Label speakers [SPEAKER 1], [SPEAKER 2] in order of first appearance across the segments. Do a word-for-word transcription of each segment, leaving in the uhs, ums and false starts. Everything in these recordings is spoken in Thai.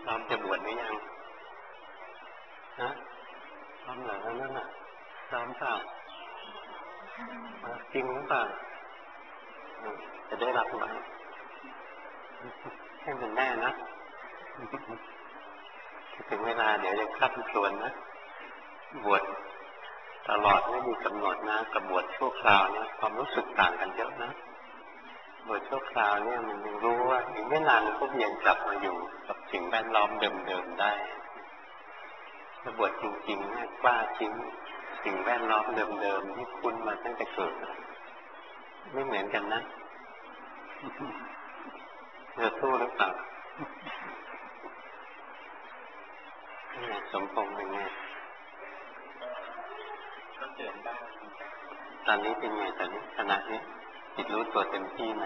[SPEAKER 1] ร้อมจะบวชหรือยังฮะพร้อมเหรอนั่นน่ะพร้อมเปล่าจริงหรือเปล่าจะได้รับไหมให้มันแน่นะถึงเวลาเดี๋ยวจะคัดครวนนะบวชตลอดไม่มีกำหนดนะกับบวชชั่วคราวเนี่ยความรู้สึกต่างกันเยอะนะบวชชั่วคราวเนี่ยมันยังรู้ว่าอีกไม่นานก็เวียนกลับมาอยู่กับสิ่งแวดล้อมเดิมๆได้ถ้าบวชจริงๆเนี่ยกล้าทิ้งสิ่งแวดล้อมเดิมๆที่คุ้นมาตั้งแต่เกิดไม่เหมือนกันนะจะสู้หรือเปล่าสมพงษ์เป็นไงก็เดินได้ตอนนี้เป็นไงตอนนี้ขณะนี้จิตรู้ตัวเต็มที่ไหม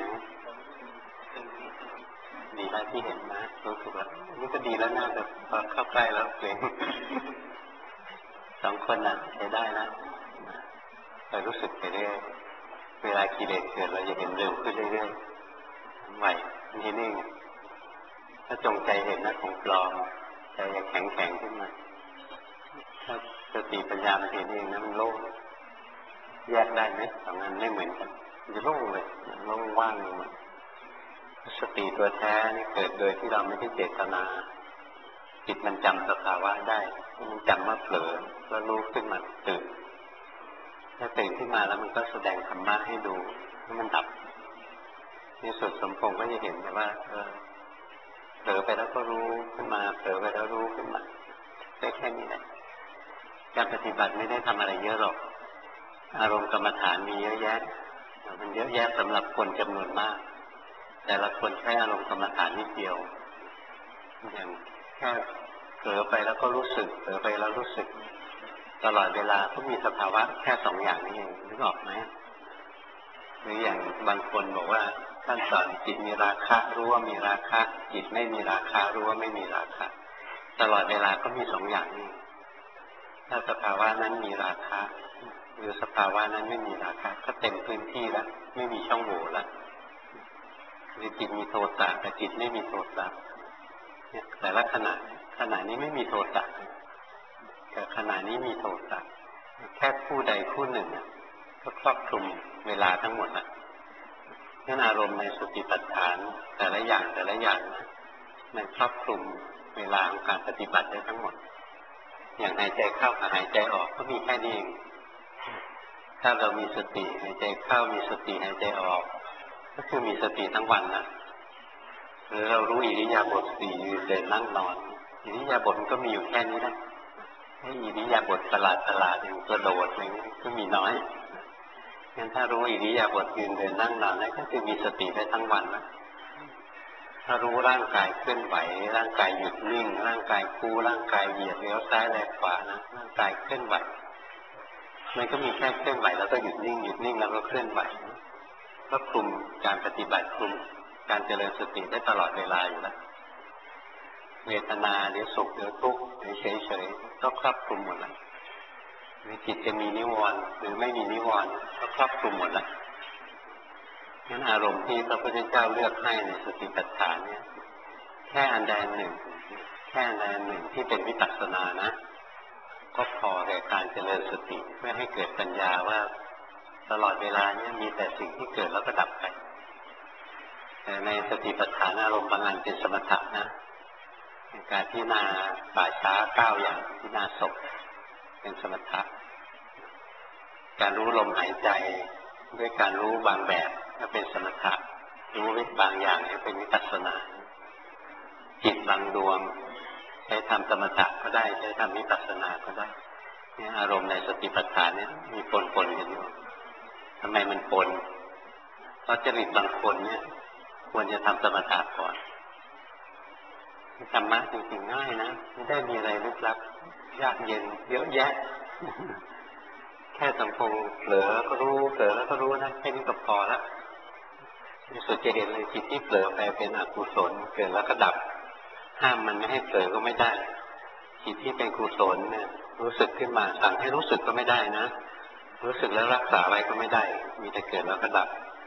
[SPEAKER 1] ดีแล้วที่เห็นนะรู้สึกแล้วนี่ก็ดีแล้วนะแต่พอเข้าใกล้แล้วเกรงสองคนน่ะใช้ได้นะเรารู้สึกไปเรื่อยเวลากิเลสเกิดเราจะเห็นเร็วขึ้นเรื่อยๆไหวนี่นิ่งถ้าจงใจเห็นนะของปลอมใจจะแข็งแข็งขึ้นมาถ้าสติปัญญามันเห็นเองนะมันโล่งแยกได้ไหมสองอันไม่เหมือนกันมันจะโล่งเลยโล่งว่างเลยสติตัวแท้นี่เกิดโดยที่เราไม่ได้เจตนาจิตมันจำสภาวะได้มันจำว่าเผลอแล้วรู้ขึ้นมาตื่นถ้าตื่นขึ้นมาแล้วมันก็แสดงธรรมะให้ดูแล้วมันดับในส่วนสมพงษ์ก็จะเห็นว่าเออเผลอไปแล้วก็รู้ขึ้นมาเผลอไปแล้วรู้ขึ้นมาได้แค่นี้แหละการปฏิบัติไม่ได้ทำอะไรเยอะหรอกอารมณ์กรรมฐานมีเยอะแยะมันเยอะแยะสำหรับคนจำนวนมากแต่ละคนใช้อารมณ์กรรมฐานนิดเดียวอย่างแค่เผลอไปแล้วก็รู้สึกเผลอไปแล้วรู้สึกตลอดเวลาก็มีสภาวะแค่สองอย่างนี้เองนึกออกไหมหรืออย่างบางคนบอกว่าท่านสอนจิตมีราคะรู้ว่ามีราคะจิตไม่มีราคะรู้ว่าไม่มีราคะตลอดเวลาก็มีสองอย่างนี้ถ้าสภาวะนั้นมีราคะหรือสภาวะนั้นไม่มีราคะก็เต็มพื้นที่แล้วไม่มีช่องโหว่แล้วหรือจิตมีโทสะแต่จิตไม่มีโทสะแต่ละขณะขณะนี้ไม่มีโทสะแต่ขณะนี้มีโทสะแค่คู่ใดคู่หนึ่งก็ครอบคลุมเวลาทั้งหมดละนั่นอารมณ์ในสติปัฏฐานแต่ละอย่างแต่ละอย่างมันครอบคลุมเวลาของการปฏิบัติได้ทั้งหมดอย่างหายใจเข้ากับหายใจออกก็มีแค่นี้เองถ้าเรามีสติหายใจเข้ามีสติหายใจออกก็คือมีสติทั้งวันนะหรือเรารู้อิริยาบถสี่ยืนเดินนั่งนอนอิริยาบถมันก็มีอยู่แค่นี้นะให้อิริยาบถประหลาดประหลาดอย่างกระโดดอะไรเงี้ยก็มีน้อยงั้นถ้ารู้อิริยาบถยืนเดินนั่งนอนนั่นก็คือมีสติได้ทั้งวันนะถ้ารู้ร่างกายเคลื่อนไหวร่างกายหยุดนิ่งร่างกายคู่ร่างกายเหยียดเลี้ยวซ้ายแลขวานะร่างกายเคลื่อนไหวมันก็มีแค่เคลื่อนไหวแล้วก็หยุดนิ่งหยุดนิ่งแล้วก็เคลื่อนไหวก็คลุมการปฏิบัติคลุมการเจริญสติได้ตลอดเวลาอยู่แล้วเวทนาหรือสุขหรือทุกข์หรือเฉยๆก็ครอบคลุมหมดแล้วหรือจิตจะมีนิวรณ์หรือไม่มีนิวรณ์ก็ครอบคลุมหมดแล้วงั้นอารมณ์ที่พระพุทธเจ้าเลือกให้ในสติปัฏฐานเนี่ยแค่อันใดอันหนึ่งแค่อันใดอันหนึ่งที่เป็นวิปัสสนานะก็พอแก่การเจริญสติเพื่อให้เกิดปัญญาว่าตลอดเวลาเนี่ยมีแต่สิ่งที่เกิดแล้วก็ดับไปแต่ในสติปัฏฐานอารมณ์บางอันเป็นสมถะนะการพิจารณาป่าช้าเก้าอย่างพิจารณาศพเป็นสมถะการรู้ลมหายใจด้วยการรู้บางแบบก็เป็นสมถะรู้บางอย่างนี่เป็นวิปัสสนาจิตบางดวงใช้ทำสมถะก็ได้ใช้ทำวิปัสสนาก็ได้เนี่ยอารมณ์ในสติปัฏฐานเนี่ยมีปนปนกันอยู่ทำไมมันปนเพราะจริตบางคนเนี่ยควรจะทำสมถะก่อนธรรมะจริงๆง่ายนะไม่ได้มีอะไรลึกลับยากเย็นเยอะแยะแค่สังคมเผลอก็รู้เผลอแล้วก็รู้นะแค่นี้ก็พอละที่สุดจะเห็นเลยจิตที่เผลอไปเป็นอกุศลเกิดแล้วก็ดับห้ามมันไม่ให้เผลอก็ไม่ได้จิตที่เป็นกุศลเนี่ยรู้สึกขึ้นมาสั่งให้รู้สึกก็ไม่ได้นะรู้สึกแล้วรักษาไว้ก็ไม่ได้มีแต่เกิดแล้วก็ดับ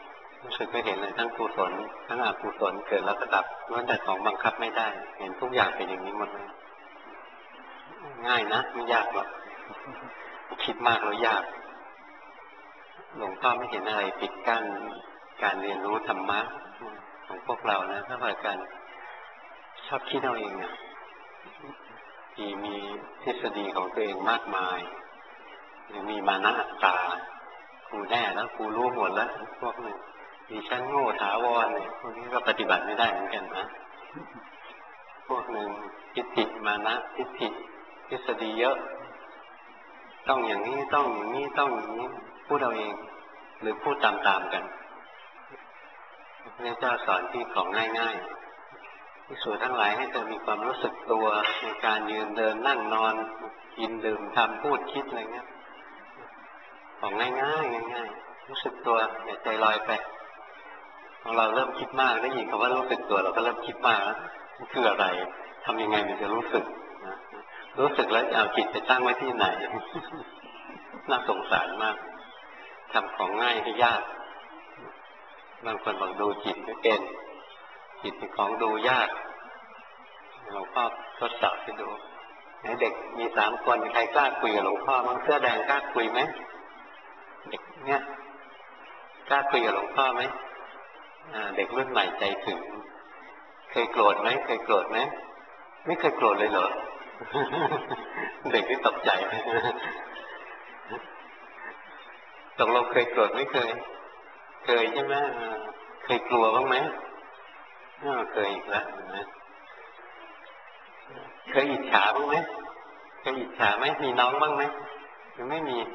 [SPEAKER 1] รู้สึกไม่เห็นเลยทั้งกุศลทั้งอกุศลเกิดแล้วก็ดับล้วนแต่ของบังคับไม่ได้เห็นทุกอย่างเป็นอย่างนี้หมดเลยง่ายนะไม่ยากหรอกคิดมากแล้วยากหลวงพ่อไม่เห็นอะไรปิดกั้นการเรียนรู้ธรรมะของพวกเรานะถ้าว่าการชอบคิดเอาเองนะที่มีทฤษฎีของตัวเองมากมายหรือมีมานะอัตตากูแน่แล้วกูรู้หมดแล้วพวกนึงดิฉันโง่ถาวรเนี่ยพวกนี้ก็ปฏิบัติไม่ได้เหมือนกันนะพวกหนึ่งทิฏฐิมานะทิฏฐิทฤษฎีเยอะต้องอย่างนี้ต้องอย่างนี้ต้องอย่างนี้พูดเอาเองหรือพูดตามๆกันพระเจ้าสอนที่ของง่ายๆที่สุดทั้งหลายให้เธอมีความรู้สึกตัวในการยืนเดินนั่งนอนกินดื่มทำพูดคิดอะไรเงี้ยของง่ายๆง่ายๆรู้สึกตัวอย่าใจลอยไปของเราเริ่มคิดมากได้ยินคำว่ารู้สึกตัวเราก็เริ่มคิดมากแล้วคืออะไรทำยังไงมันจะรู้สึกรู้สึกแล้วจะเอาจิตไปตั้งไว้ที่ไหนน่าสงสารมากทำของง่ายให้ยากบางคนบอกดูจิตไม่เป็นจิตเป็นของดูยากหลวงพ่อทดสอบให้ดูเด็กมีสามคนใครกล้าคุยกับหลวงพ่อมั้งเสื้อแดงกล้าคุยไหมเด็กเนี่ยกล้าคุยกับหลวงพ่อไหมเด็กรุ่นใหม่ใจถึงเคยโกรธไหมเคยโกรธไหมไม่เคยโกรธเลยเหรอเด็กที่ตกใจตกลงเคยโกรธไม่เคยเคยใช่ไหมเคยกลัวบ้างไหมเคยอีกแล้วนะเคยอิจฉาบ้างไหมเคยอิจฉาไหมมีน้องบ้างไหมยังไม่มี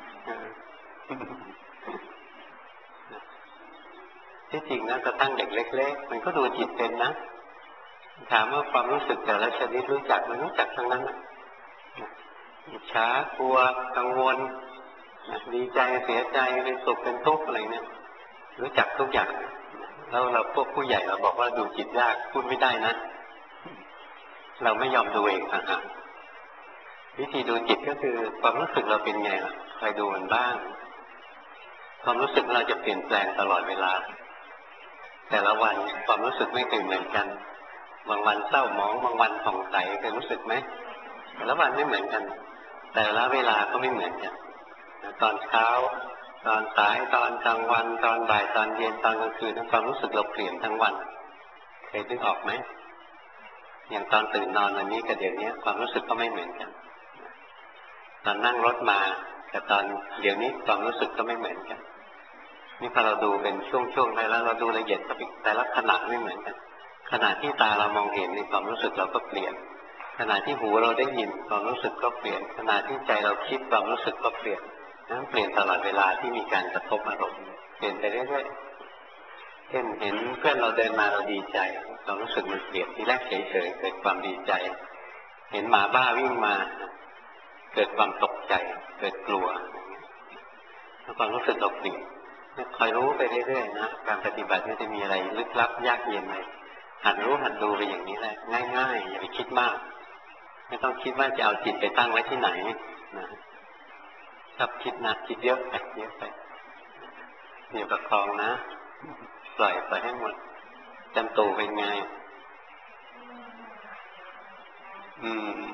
[SPEAKER 1] ที่จริงนะกระทั่งเด็กเล็กๆมันก็ดูจิตเป็นนะถามว่าความรู้สึกแต่ละชนิดรู้จักมันรู้จักทั้งนั้นอิจฉากลัวกังวลดีใจเสียใจเป็นสุขเป็นทุกข์อะไรเนี่ยรู้จักทุกอย่างแล้วเราพวกผู้ใหญ่เราบอกว่าดูจิตยากพูดไม่ได้นะเราไม่ยอมดูเองนะฮะวิธีดูจิตก็คือความรู้สึกเราเป็นไงล่ะคอยดูมันบ้างความรู้สึกเราจะเปลี่ยนแปลงตลอดเวลาแต่ละวันความรู้สึกไม่เคยเหมือนกันบางวันเศร้าหมองบางวันผ่องใสเคยรู้สึกไหมแต่ละวันไม่เหมือนกันแต่ละเวลาก็ไม่เหมือนกันตอนเช้าตอนสายตอนกลางวันตอนบ่ายตอนเย็นตอนกลางคืนความรู้สึกเราเปลี่ยนทั้งวันเคยนึกออกไหมอย่างตอนตื่นนอนวันนี้กับเดี๋ยวนี้ความรู้สึกก็ไม่เหมือนกันตอนนั่งรถมากับตอนเดี๋ยวนี้ความรู้สึกก็ไม่เหมือนกันนี่พอเราดูเป็นช่วงๆไปแล้วเราดูละเอียดแต่ละขณะไม่เหมือนกันขณะที่ตาเรามองเห็นในความรู้สึกเราก็เปลี่ยนขณะที่หูเราได้ยินความรู้สึกก็เปลี่ยนขณะที่ใจเราคิดความรู้สึกก็เปลี่ยนนั้นเปลี่ยนตลอดเวลาที่มีการกระทบอารมณ์เปลี่ยนไปเรื่อยๆเช่นเห็นเพื่อนเราเดินมาเราดีใจความรู้สึกมันเปลี่ยนทีแรกเฉยๆเกิดความดีใจเห็นหมาบ้าวิ่งมาเกิดความตกใจเกิดกลัวแล้วความรู้สึกเราเปลี่ยนคอยรู้ไปเรื่อยๆนะการปฏิบัติไม่ได้มีอะไรลึกลับยากเย็นเลยหัดรู้หัดดูไปอย่างนี้แหละง่ายๆอย่าไปคิดมากไม่ต้องคิดว่าจะเอาจิตไปตั้งไว้ที่ไหนนะชอบคิดหนักคิดเยอะไปเยอะไปอย่าประคองนะปล่อยไปให้หมดจำตูเป็นไงอืม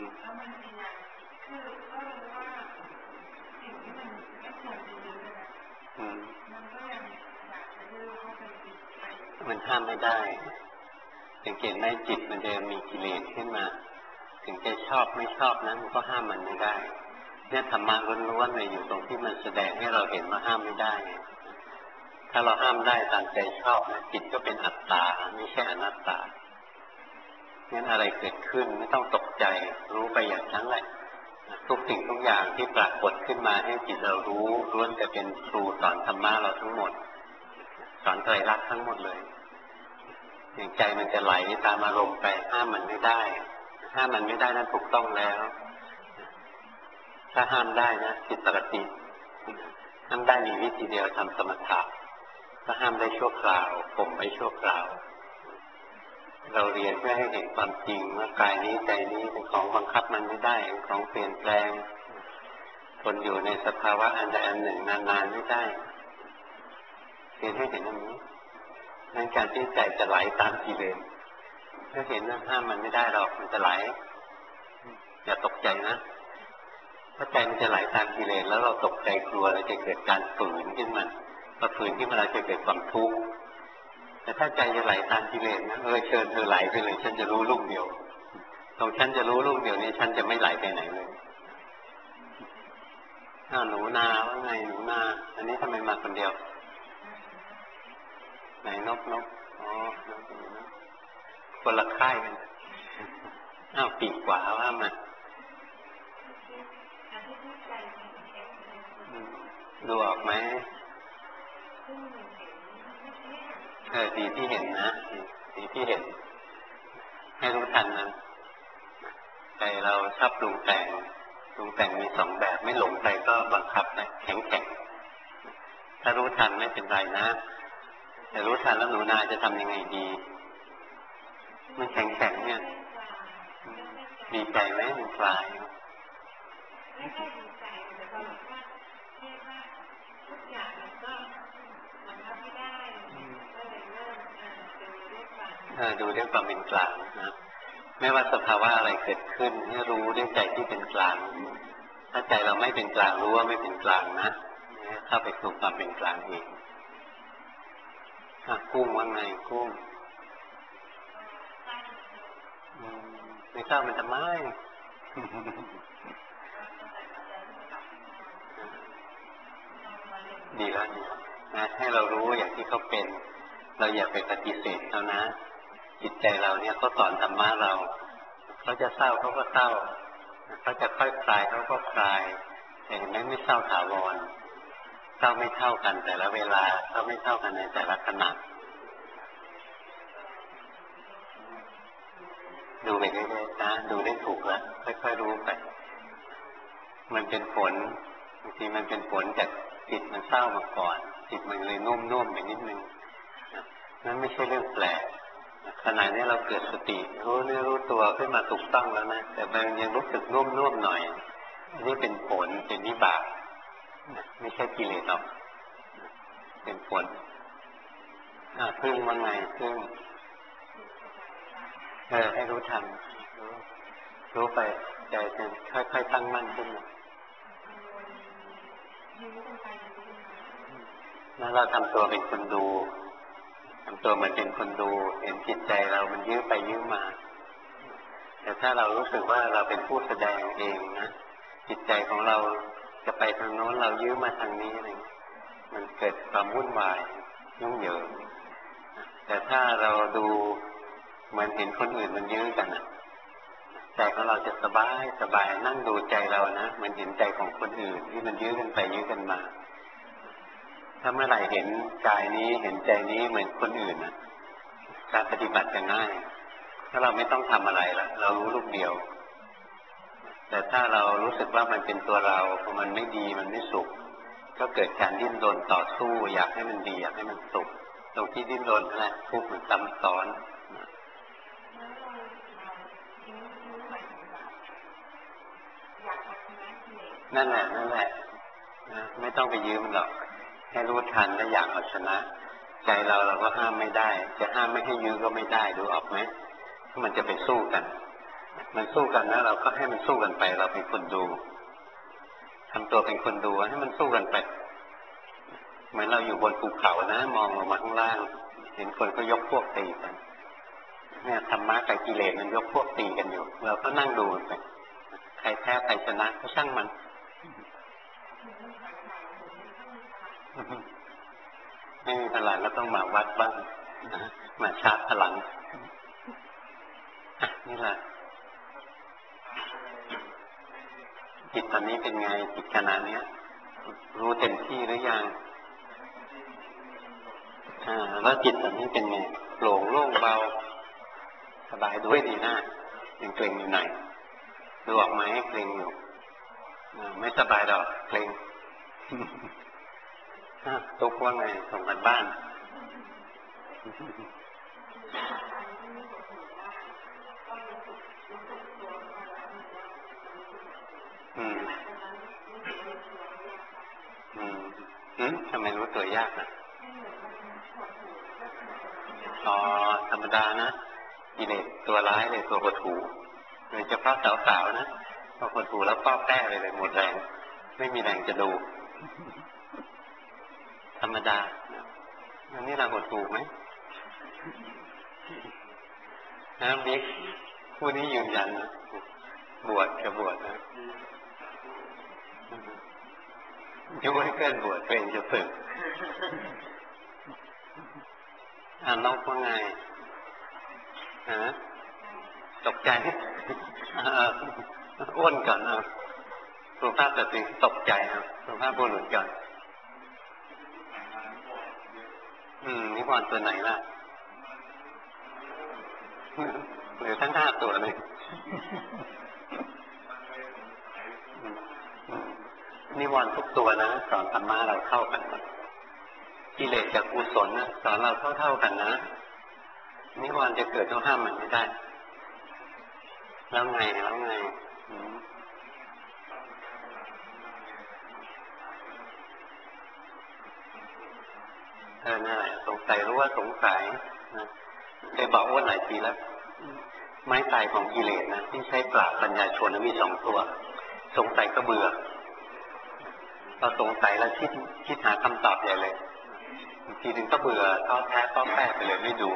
[SPEAKER 1] อืมมันห้ามไม่ได้สังเกตไหมจิตมันจะมีกิเลสขึ้นมาถึงจะชอบไม่ชอบนั้นมันก็ห้ามมันไม่ได้เนี่ยธรรมะล้วนๆเลยอยู่ตรงที่มันแสดงให้เราเห็นว่าห้ามไม่ได้ถ้าเราห้ามได้ตามใจชอบนะจิตก็เป็นอัตตาไม่ใช่อนัตตางั้นอะไรเกิดขึ้นไม่ต้องตกใจรู้ไปอย่างนั้นแหละทุกสิ่งทุกอย่างที่ปรากฏขึ้นมาให้จิตเรารู้ล้วนแต่เป็นครูสอนธรรมะเราทั้งหมดสอนไตรลักษณ์ทั้งหมดเลยอย่างใจมันจะไหลตามอารมณ์ไปห้ามมันไม่ได้ห้ามมันไม่ได้นั้นถูกต้องแล้วถ้าห้ามได้นะจิตปกติห้ามได้มีวิธีเดียวทำสมถะถ้าห้ามได้ชั่วคราวข่มไว้ชั่วคราวเราเรียนเพื่อให้เห็นความจริงว่ากายนี้ใจนี้เป็นของบังคับมันไม่ได้เป็นของเปลี่ยนแปลงทนอยู่ในสภาวะอันใดอันหนึ่งนานๆไม่ได้เรียนให้เห็นอย่างนี้นั่นการที่ใจจะไหลตามกิเลสถ้าเห็นว่าห้ามมันไม่ได้หรอกมันจะไหลอย่าตกใจนะถ้าใจมันจะไหลตามกิเลสแล้วเราตกใจกลัวเราจะเกิดการฝืนขึ้นมาพอฝืนขึ้นมาเราจะเกิดความทุกข์แต่ถ้าใจจะไหลตามกิเลสนะเออเชิญเธอไหลไปเลยฉันจะรู้ลูกเดียวตรงฉันจะรู้ลูกเดียวนี้ฉันจะไม่ไหลไปไหนเลยอ้าวหนูนาว่าไงหนูนาอันนี้ทำไมมาคนเดียวไหนนกนกอ๋อนกนกคนละค่ายกันอ้าวปีกขวาว่ามาดูออกไหมเออดีที่เห็นนะดีที่เห็นให้รู้ทันนะใจเราชอบปรุงแต่งปรุงแต่งมีสองแบบไม่หลงไปก็บังคับนะแข็งแข็งถ้ารู้ทันไม่เป็นไรนะแต่รู้ทันแล้วหนูนาจะทำยังไงดีมันแข็งแข็งเนี่ยดีใจไหมมันคลายดูด้วยความเป็นกลางนะไม่ว่าสภาวะอะไรเกิดขึ้นให้รู้ด้วยใจที่เป็นกลางถ้าใจเราไม่เป็นกลางรู้ว่าไม่เป็นกลางนะเข้าไปสู่ความเป็นกลางเองกุ้งว่าไงกุ้งไม่ทราบมันทำไมดีแล้วนะให้เรารู้อย่างที่เขาเป็นเราอย่าไปปฏิเสธเขานะจิตใจเราเนี่ยเขาสอนธรรมะเราเขาจะเศร้าเขาก็เศร้าเขาจะค่อยคลายเขาก็คลายแต่เห็นไหมไม่เศร้าถาวรเศร้าไม่เท่ากันแต่ละเวลาเศร้าไม่เท่ากันในแต่ละขณะดูไปเรื่อยๆนะดูได้ถูกแล้วค่อยๆรู้ไปมันเป็นผลบางทีมันเป็นผลจากจิตมันเศร้ามาก่อนจิตมันเลยนุ่มๆไปนิดนึงนั่นไม่ใช่เรื่องแปลกขณะนี้เราเกิดสติรู้เนื้อรู้ตัวขึ้นมาถูกต้องแล้วนะแต่มันยังรู้สึกนุ่มๆหน่อยอันนี้เป็นผลเป็นวิบากไม่ใช่กิเลสหรอกเป็นผลพึ่งว่าไงพึ่งเออให้รู้ทันรู้รู้ไปใจจะค่อยๆตั้งมั่นขึ้นแล้วเราทำตัวเป็นคนดูทำตัวเหมือนเป็นคนดูเห็นจิตใจเรามันยื้อไปยื้อมาแต่ถ้าเรารู้สึกว่าเราเป็นผู้แสดงเองนะจิตใจของเราจะไปทางโน้นเรายื้อมาทางนี้อะไรมันเกิดความวุ่นวายยุ่งเหยิงแต่ถ้าเราดูเหมือนเห็นคนอื่นมันยื้อกันนะใจของเราจะสบายสบายนั่งดูใจเรานะเหมือนเห็นใจของคนอื่นที่มันยื้อกันไปยื้อกันมาถ้าเมื่อไหร่เห็นกายนี้เห็นใจนี้เหมือนคนอื่นนะการปฏิบัติจะง่ายถ้าเราไม่ต้องทำอะไรละเรารู้ลูกเดียวแต่ถ้าเรารู้สึกว่ามันเป็นตัวเราพอมันไม่ดีมันไม่สุขก็เกิดการดิ้นรนต่อสู้อยากให้มันดีอยากให้มันสุขตรงที่ดิ้นรนนั่นแหละทุกข์มันซ้ำซ้อนนั่นแหละนั่นแหละนะไม่ต้องไปยืมหรอกให้รู้ทันและอยากเอาชนะใจเราเราก็ห้ามไม่ได้จะห้ามไม่ให้ยืมก็ไม่ได้ดูออกไหมถ้ามันจะไปสู้กันมันสู้กันนะเราก็ให้มันสู้กันไปเราเป็นคนดูทำตัวเป็นคนดูให้มันสู้กันไปเหมือนเราอยู่บนภูเขานะมองลงมาข้างล่างเห็นคนก็ยกพวกตีกันเนี่ยธรรมะกับกิเลสมันยกพวกตีกันอยู่เราก็นั่งดูไปใครแพ้ใครชนะก็ช่างมันไม่มีพลังก็ต้องมาวัดบ้างมาชาร์จพลังนี่แหละจิตตอนนี้เป็นไงจิตขณะนี้รู้เต็มที่หรือยังอ่าแล้วจิตตอนนี้เป็นไงโปร่งโล่งเบาสบายด้วยดีหน้ายังเกร็งอยู่ไหนดูออกไหมเกร็งอยู่ไม่สบายดอกเกร็งตุ๊กว่าไงส่งกันบ้านอืมอืมอืมทำไมรู้ตัวยากอ่ะกิเลสตัวร้ายเลยตัวหดหู่โดยเฉพาะสาวๆนะพอหดหู่แล้วป้อแป้ไปเลยหมดแรงไม่มีแรงจะดูธรรมดาอันนี้เราหดหู่ไหมนะบิ๊กผู้นี้ยืนยันนะบวชจะบวชนะยังไม่เกินบวชตัวเองจะฝึกอ่านนอกว่าไงฮะตกใจอ้วนก่อนนะสุภาพสตรีตกใจนะสุภาพบุรุษก่อนอืมนิวรณ์ตัวไหนล่ะหรือทั้งห้าตัวเลยนิวรณ์ทุกตัวนะสอนธรรมะเราเท่ากันกิเลสกับกุศลนะสอนเราเท่าๆกันนะนิวรณ์จะเกิดต้องห้ามมันไม่ได้แล้วไงแล้วไงเออนั่นแหละสงสัยรู้ว่าสงสัยนะได้บอกว่าหลายทีแล้วไม้ตายของกิเลสนะที่ใช้ปราบปัญญาชนมีสองตัวสงสัยก็เบื่อพอสงสัยแล้วคิดคิดหาคำตอบใหญ่เลยทีนึงก็เบื่อท้อแท้ท้อแท้ไปเลยไม่ดู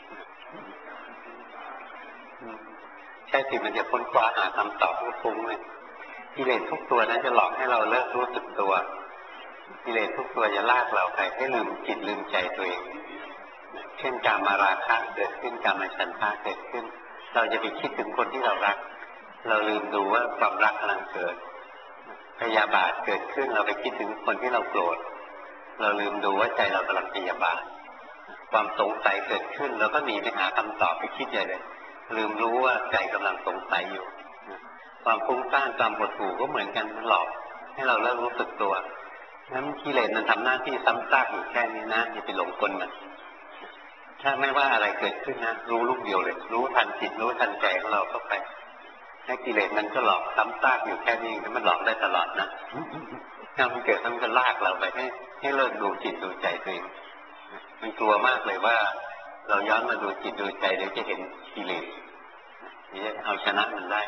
[SPEAKER 1] ใช่สิมันจะค้นคว้าหาคำตอบก็ฟุ้งเลยกิเลสทุกตัวนั้นจะหลอกให้เราเลิกรู้สึกตัวกิเลสทุกตัวจะลากเราไปให้ลืมจิตลืมใจตัวเองเช่นกามาราคะเกิดขึ้นกามาฉันทะเกิดขึ้นเราจะไปคิดถึงคนที่เรารักเราลืมดูว่าความรักกำลังเกิดพยาบาทเกิดขึ้นเราไปคิดถึงคนที่เราโกรธเราลืมดูว่าใจเรากำลังพยาบาทความสงสัยเกิดขึ้นเราก็หนีไปหาคำตอบไปคิดใหญ่เลยลืมรู้ว่าใจกำลังสงสัยอยู่ความฟุ้งซ่านความหดหู่ก็เหมือนกันมันหลอกให้เราเริ่มรู้สึกตัวนั้นกิเลสมันทำหน้าที่ซ้ำซากอยู่แค่นี้นะอย่าไปหลงกลมันถ้าไม่ว่าอะไรเกิดขึ้นนะรู้ลูกเดียวเลยรู้ทันจิตรู้ทันใจของเราเข้าไปให้กิเลสมันก็หลอกซ้ำซากอยู่แค่นี้แล้วมันหลอกได้ตลอดนะถ้ามันเกิดมันก็ลากเราไปให้ให้เลิกดูจิตดูใจตัวเองมันกลัวมากเลยว่าเราย้อนมาดูจิตดูใจเดี๋ยวจะเห็นกิเลสนี่จะเอาชนะมันได้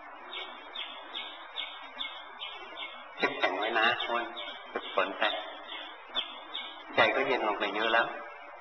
[SPEAKER 1] เข้มแข็งไว้นะคนฝึกฝนไปใจก็เย็นลงไปเยอะแล้ว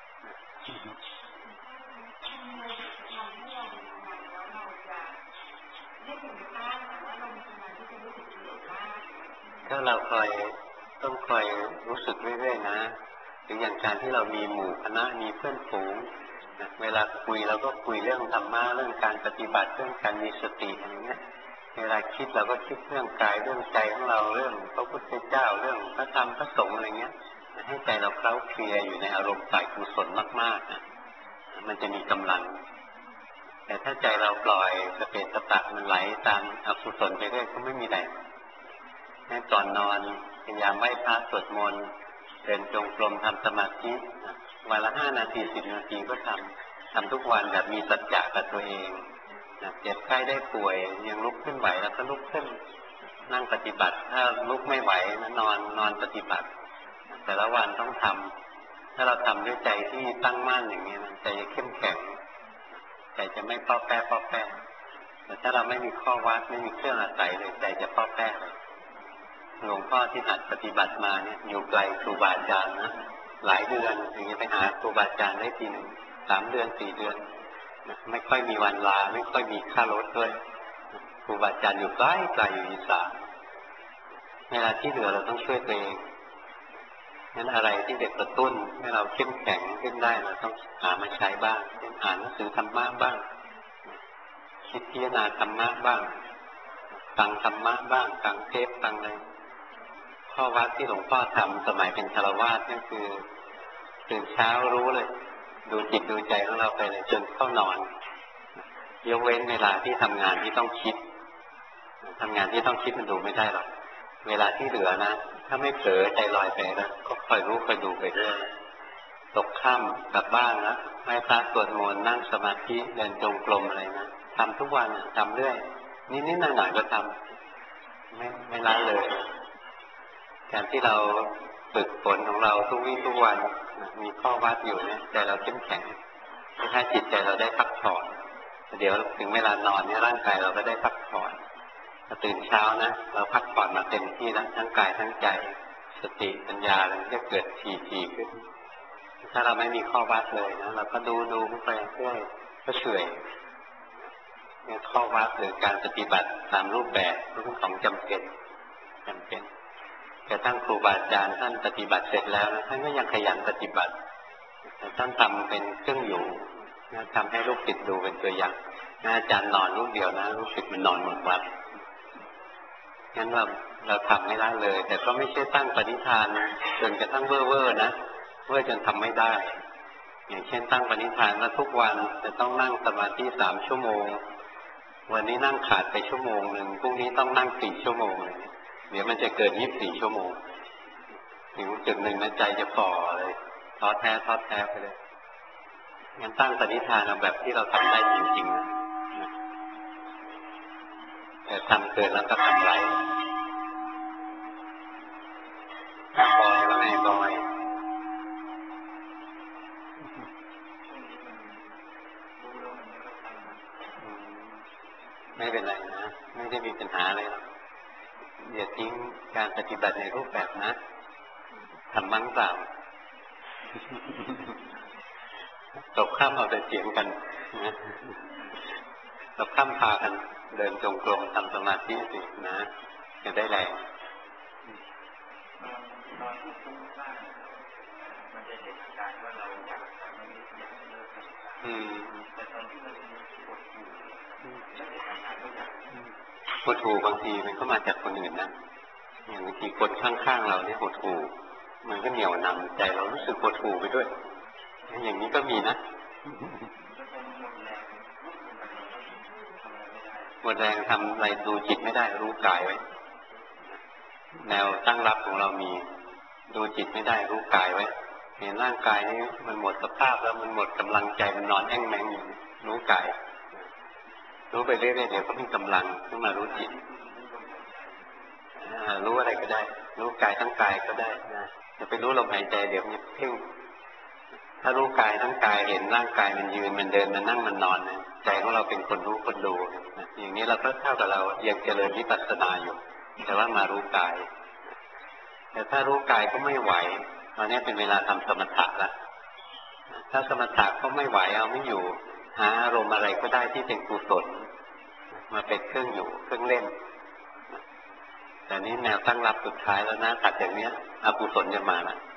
[SPEAKER 1] ถ้าเราคอยต้องคอยรู้สึกเรื่อยๆนะหรืออย่างการที่เรามีหมู่คณะมีเพื่อนฝูงนะเวลาคุยเราก็คุยเรื่องธรรมะเรื่องการปฏิบัติเรื่องการมีสติอะไรเงี้ยเวลาคิดเราก็คิดเรื่องกายเรื่องใจของเราเรื่องพระพุทธเจ้าเรื่องพระธรรมพระสงฆ์อะไรเงี้ยให้ใจเราเคล้าเคลียอยู่ในอารมณ์ฝ่ายกุศลมากๆนะมันจะมีกำลังแต่ถ้าใจเราปล่อยสเปสสปะมันไหลตามอกุศลไปเรื่อยก็ไม่มีแรงงั้นก่อนนอนพยายามไหว้พระสวดมนต์เดินจงกรมทำสมาธิวันละห้านาทีสิบนาทีก็ทำทำทุกวันแบบมีสัจจะกับตัวเองเจ็บไข้ได้ป่วยยังลุกขึ้นไหวแล้วก็ลุกขึ้นนั่งปฏิบัติถ้าลุกไม่ไหวนะนอนนอนปฏิบัติแต่ละวันต้องทำถ้าเราทำด้วยใจที่ตั้งมั่นอย่างนี้นะใจจะเข้มแข็งใจจะไม่ป้อแป้ป้อแป้แต่ถ้าเราไม่มีข้อวัดไม่มีเครื่องอาศัยเลยใจจะป้อแป้หลวงพ่อที่หัดปฏิบัติมาเนี่ยอยู่ไกลครูบาอาจารย์นะหลายเดือนถึงจะไปหาครูบาอาจารย์ได้ทีหนึ่งสามเดือนสี่เดือนไม่ค่อยมีวันลาไม่ค่อยมีค่ารถด้วยครูบาอาจารย์อยู่ใกล้ไกลอยู่อีสานเวลาที่เหลือเราต้องช่วยตัวเองงั้นอะไรที่เด็กกระตุ้นให้เราเข้มแข็งขึ้นได้เราต้องหามาใช้บ้างเช่นอ่านหนังสือธรรมะบ้างคิดพิจารณาธรรมะบ้างฟังธรรมะบ้างฟังเทปฟังอะไรข้อวัดที่หลวงพ่อทำสมัยเป็นฆราวาสนั่นคือตื่นเช้ารู้เลยดูจิตดูใจของเราไปเลยจนเข้านอนยกเว้นเวลาที่ทำงานที่ต้องคิดทำงานที่ต้องคิดมันดูไม่ได้หรอกเวลาที่เหลือนะถ้าไม่เผลอใจลอยไปนะก็คอยรู้คอยดูไปเรื่อยตกค่ำกลับบ้านนะไหว้พระสวดมนต์นั่งสมาธิเดินจงกรมอะไรนะทำทุกวันทำเรื่อยนิดๆหน่อยๆก็ทำไม่ไม่ละเลยการที่เราฝึกฝนของเราทุกวี่ทุกวันมีข้อวัดอยู่เนี่ยใจเราเข้มแข็งถ้าจิตใจเราได้พักผ่อนเดี๋ยวถึงเวลานอนเนี่ยร่างกายเราก็ได้พักผ่อนพอตื่นเช้านะเราพักผ่อนมาเต็มที่แล้วทั้งกายทั้งใจสติปัญญาเราจะเกิดทีๆขึ้นถ้าเราไม่มีข้อวัดเลยนะเราก็ดูดูไปเรื่อยก็เฉยเนี่ยข้อวัดหรือการปฏิบัติตามรูปแบบเรื่องของจำเป็นจำเป็นกระทั่งครูบาอาจารย์ท่านปฏิบัติเสร็จแล้วนะท่านก็ยังขยันปฏิบัติแต่ท่านทำเป็นเครื่องอยู่ทำให้ลูกศิษย์ดูเป็นตัวอย่างอาจารย์นอนรูปเดียวนะลูกศิษย์มันนอนหมดวันงั้นเราเราทำไม่ได้เลยแต่ก็ไม่ใช่ตั้งปณิธานนะจนกระทั่งเว่อร์ๆนะเว่อร์จนทำไม่ได้อย่างเช่นตั้งปณิธานว่าทุกวันจะต้องนั่งสมาธิสามชั่วโมงวันนี้นั่งขาดไปชั่วโมงหนึ่งพรุ่งนี้ต้องนั่งสี่ชั่วโมงเดี๋ยวมันจะเกินยี่สิบสี่ชั่วโมงถึงจุดหนึ่งนะใจจะฝ่อเลยท้อแท้ท้อแท้ไปเลยงั้นตั้งปณิธานเอาแบบที่เราทำได้จริงๆนะแต่ทำเกินแล้วก็ทำไรบอยว่าไงบอยไม่เป็นไรนะไม่ได้มีปัญหาอะไรหรอกอย่าทิ้งการปฏิบัติในรูปแบบนะทำบ้างเปล่าตกข้ามเอาแต่เสียงกันนะตกข้ามพากันเดินจงกรมทำสมาธิสินะจะได้แรงอืมหดหู่บางทีมันก็มาจากคนอื่นนะอย่างบางทีคนข้างๆเราเนี่ยหดหู่มันก็เหนี่ยวนำใจเรารู้สึกหดหู่ไปด้วยอย่างนี้ก็มีนะหมดแรงทำอะไรดูจิตไม่ได้รู้กายไว้แนวตั้งรับของเรามีดูจิตไม่ได้รู้กายไว้เห็นร่างกายนี้มันหมดสภาพแล้วมันหมดกำลังใจมันนอนแอ่งแมงอยู่รู้กายรู้ไปเรื่อยๆเดี๋ยวก็มีกำลังขึ้นมารู้จิตรู้อะไรก็ได้รู้กายทั้งกายก็ได้นะจะไปรู้ลมหายใจเดี๋ยวมันเพ่งถ้ารู้กายทั้งกายเห็นร่างกายมันยืนมันเดินมันนั่งมันนอนนะใจของเราเป็นคนรู้คนดูนะอย่างนี้เราก็เท่ากับเรายังเจริญวิปัสสนาอยู่แต่ว่ามารู้กายแต่ถ้ารู้กายก็ไม่ไหวตอนนี้เป็นเวลาทำสมถะแล้วถ้าสมถะก็ไม่ไหวเอาไม่อยู่หาอารมณ์อะไรก็ได้ที่เป็นกุศลมาเป็นเครื่องอยู่เครื่องเล่นแต่นี้แนวตั้งรับสุดท้ายแล้วนะตัดอย่างเนี้ยอกุศลจะมาละ